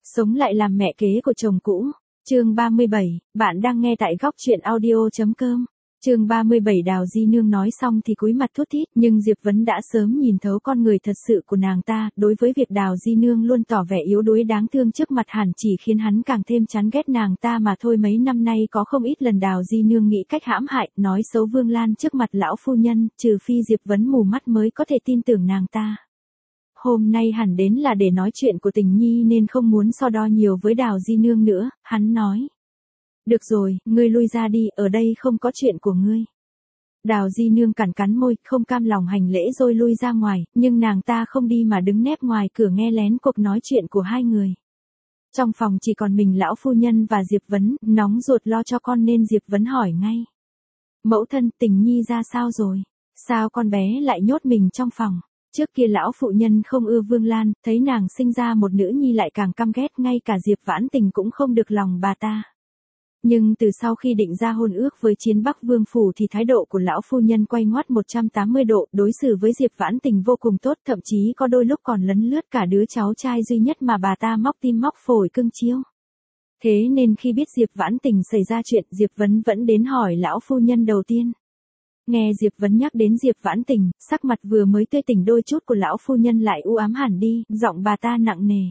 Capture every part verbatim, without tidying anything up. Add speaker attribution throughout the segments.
Speaker 1: Sống lại làm mẹ kế của chồng cũ. Chương ba mươi bảy, bạn đang nghe tại góc truyện audio chấm com. Chương ba mươi bảy Đào Di Nương nói xong thì cúi mặt thút thít, nhưng Diệp Vấn đã sớm nhìn thấu con người thật sự của nàng ta, đối với việc Đào Di Nương luôn tỏ vẻ yếu đuối đáng thương trước mặt hẳn chỉ khiến hắn càng thêm chán ghét nàng ta mà thôi. Mấy năm nay có không ít lần Đào Di Nương nghĩ cách hãm hại, nói xấu Vương Lan trước mặt lão phu nhân, trừ phi Diệp Vấn mù mắt mới có thể tin tưởng nàng ta. Hôm nay hẳn đến là để nói chuyện của Tình Nhi nên không muốn so đo nhiều với Đào Di Nương nữa, hắn nói. Được rồi, ngươi lui ra đi, ở đây không có chuyện của ngươi. Đào Di Nương cắn cắn môi, không cam lòng hành lễ rồi lui ra ngoài, nhưng nàng ta không đi mà đứng nép ngoài cửa nghe lén cuộc nói chuyện của hai người. Trong phòng chỉ còn mình lão phu nhân và Diệp Vấn, nóng ruột lo cho con nên Diệp Vấn hỏi ngay. Mẫu thân, Tình Nhi ra sao rồi? Sao con bé lại nhốt mình trong phòng? Trước kia lão phụ nhân không ưa Vương Lan, thấy nàng sinh ra một nữ nhi lại càng căm ghét, ngay cả Diệp Vãn Tình cũng không được lòng bà ta. Nhưng từ sau khi định ra hôn ước với Chiến Bắc Vương phủ thì thái độ của lão phu nhân quay ngoắt một trăm tám mươi độ, đối xử với Diệp Vãn Tình vô cùng tốt, thậm chí có đôi lúc còn lấn lướt cả đứa cháu trai duy nhất mà bà ta móc tim móc phổi cưng chiêu. Thế nên khi biết Diệp Vãn Tình xảy ra chuyện, Diệp Vấn vẫn đến hỏi lão phu nhân đầu tiên. Nghe Diệp Vấn nhắc đến Diệp Vãn Tình, sắc mặt vừa mới tươi tỉnh đôi chút của lão phu nhân lại u ám hẳn đi, giọng bà ta nặng nề.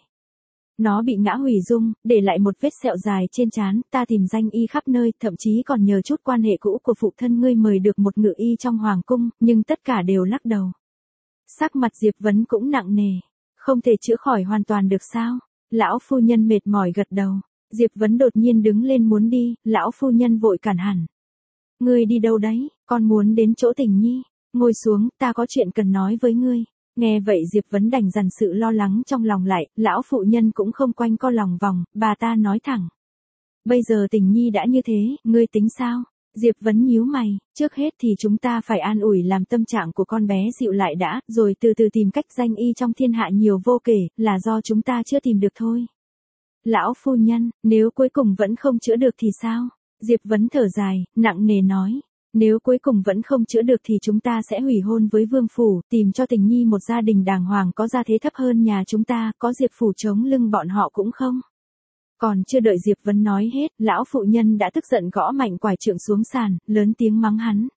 Speaker 1: Nó bị ngã hủy dung, để lại một vết sẹo dài trên trán, ta tìm danh y khắp nơi, thậm chí còn nhờ chút quan hệ cũ của phụ thân ngươi mời được một ngự y trong hoàng cung, nhưng tất cả đều lắc đầu. Sắc mặt Diệp Vấn cũng nặng nề, không thể chữa khỏi hoàn toàn được sao? Lão phu nhân mệt mỏi gật đầu. Diệp Vấn đột nhiên đứng lên muốn đi, lão phu nhân vội cản hẳn. Ngươi đi đâu đấy, con muốn đến chỗ Tình Nhi, ngồi xuống, ta có chuyện cần nói với ngươi. Nghe vậy Diệp Vấn đành dằn sự lo lắng trong lòng lại, lão phụ nhân cũng không quanh co lòng vòng, bà ta nói thẳng. Bây giờ Tình Nhi đã như thế, ngươi tính sao? Diệp Vấn nhíu mày, trước hết thì chúng ta phải an ủi làm tâm trạng của con bé dịu lại đã, rồi từ từ tìm cách, danh y trong thiên hạ nhiều vô kể, là do chúng ta chưa tìm được thôi. Lão phu nhân, nếu cuối cùng vẫn không chữa được thì sao? Diệp Vấn thở dài, nặng nề nói. Nếu cuối cùng vẫn không chữa được thì chúng ta sẽ hủy hôn với Vương phủ, tìm cho Tình Nhi một gia đình đàng hoàng có gia thế thấp hơn nhà chúng ta, có Diệp phủ chống lưng bọn họ cũng không. Còn chưa đợi Diệp Vấn nói hết, lão phụ nhân đã tức giận gõ mạnh quải trượng xuống sàn, lớn tiếng mắng hắn.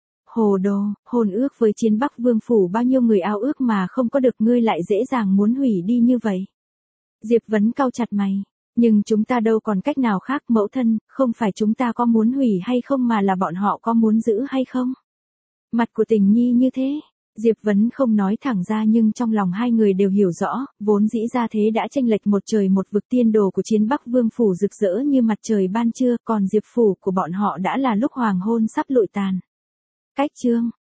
Speaker 1: Hồ đồ, hôn ước với Chiến Bắc Vương phủ bao nhiêu người ao ước mà không có được, ngươi lại dễ dàng muốn hủy đi như vậy. Diệp Vấn cau chặt mày. Nhưng chúng ta đâu còn cách nào khác, mẫu thân, không phải chúng ta có muốn hủy hay không mà là bọn họ có muốn giữ hay không. Mặt của Tình Nhi như thế, Diệp Vấn không nói thẳng ra nhưng trong lòng hai người đều hiểu rõ, vốn dĩ ra thế đã chênh lệch một trời một vực, tiên đồ của Chiến Bắc Vương phủ rực rỡ như mặt trời ban trưa, còn Diệp phủ của bọn họ đã là lúc hoàng hôn sắp lụi tàn. Cách chương